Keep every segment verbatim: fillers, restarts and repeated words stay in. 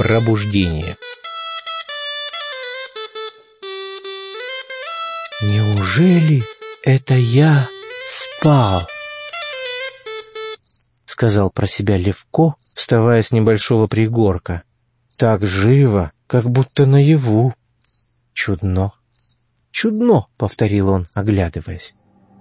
пробуждение. «Неужели это я спал?» — сказал про себя Левко, вставая с небольшого пригорка. «Так живо, как будто наяву. Чудно, чудно», — повторил он, оглядываясь.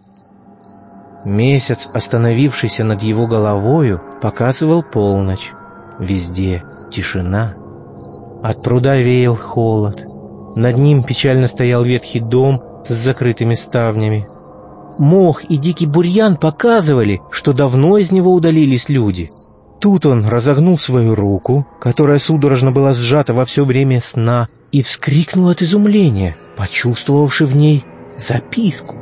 Месяц, остановившийся над его головою, показывал полночь. Везде тишина. От пруда веял холод. Над ним печально стоял ветхий дом с закрытыми ставнями. Мох и дикий бурьян показывали, что давно из него удалились люди. Тут он разогнул свою руку, которая судорожно была сжата во все время сна, и вскрикнул от изумления, почувствовавши в ней записку.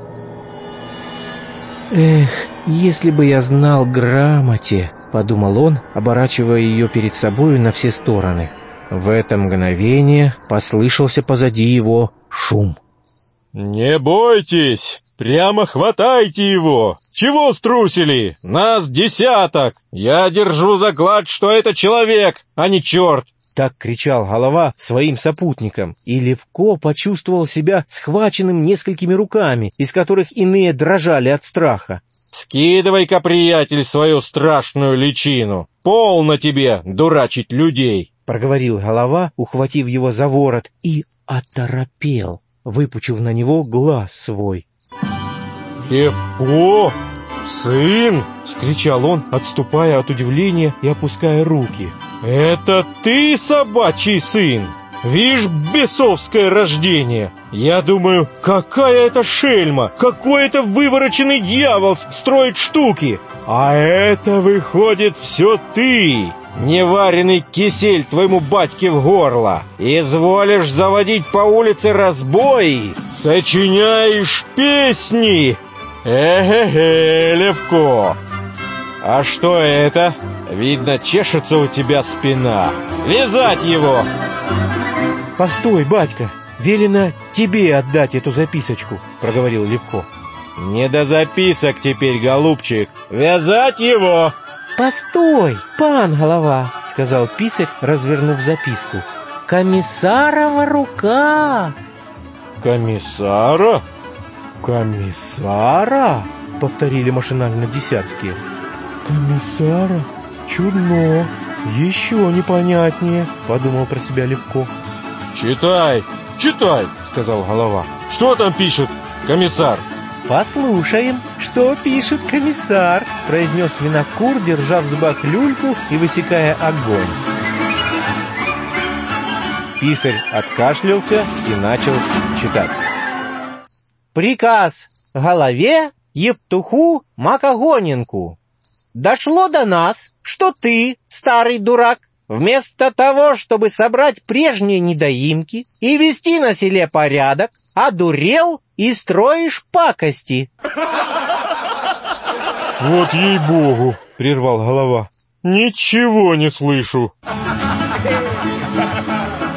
«Эх, если бы я знал грамоте», — подумал он, оборачивая ее перед собою на все стороны. В это мгновение послышался позади его шум. «Не бойтесь! Прямо хватайте его! Чего струсили? Нас десяток! Я держу заклад, что это человек, а не черт!» Так кричал Голова своим сопутникам, и Левко почувствовал себя схваченным несколькими руками, из которых иные дрожали от страха. «Скидывай-ка, приятель, свою страшную личину! Полно тебе дурачить людей!» — проговорил Голова, ухватив его за ворот, и оторопел, выпучив на него глаз свой. «Левко! Сын!» — вскричал он, отступая от удивления и опуская руки. «Это ты, собачий сын? Вишь, бесовское рождение! Я думаю, какая это шельма, какой это вывороченный дьявол строит штуки! А это, выходит, все ты! Неваренный кисель твоему батьке в горло! Изволишь заводить по улице разбои! Сочиняешь песни! Э-хе-хе, Левко! А что это? Видно, чешется у тебя спина. Вязать его!» «Постой, батька, велено тебе отдать эту записочку», — проговорил Левко. «Не до записок теперь, голубчик. Вязать его!» «Постой, пан Голова», — сказал писарь, развернув записку. «Комиссарова рука!» «Комиссара? «Комиссара?» — повторили машинально десятские. «Комиссара? Чудно! Еще непонятнее!» — подумал про себя Левко. «Читай, читай!» — сказал Голова. «Что там пишет комиссар?» «Послушаем, что пишет комиссар», — произнес винокур, держа в зубах люльку и высекая огонь. Писарь откашлялся и начал читать. «Приказ Голове, Ептуху, Макогоненку. Дошло до нас, что ты, старый дурак, вместо того, чтобы собрать прежние недоимки и вести на селе порядок, одурел и строишь пакости». «Вот ей-богу!» — прервал Голова. «Ничего не слышу!»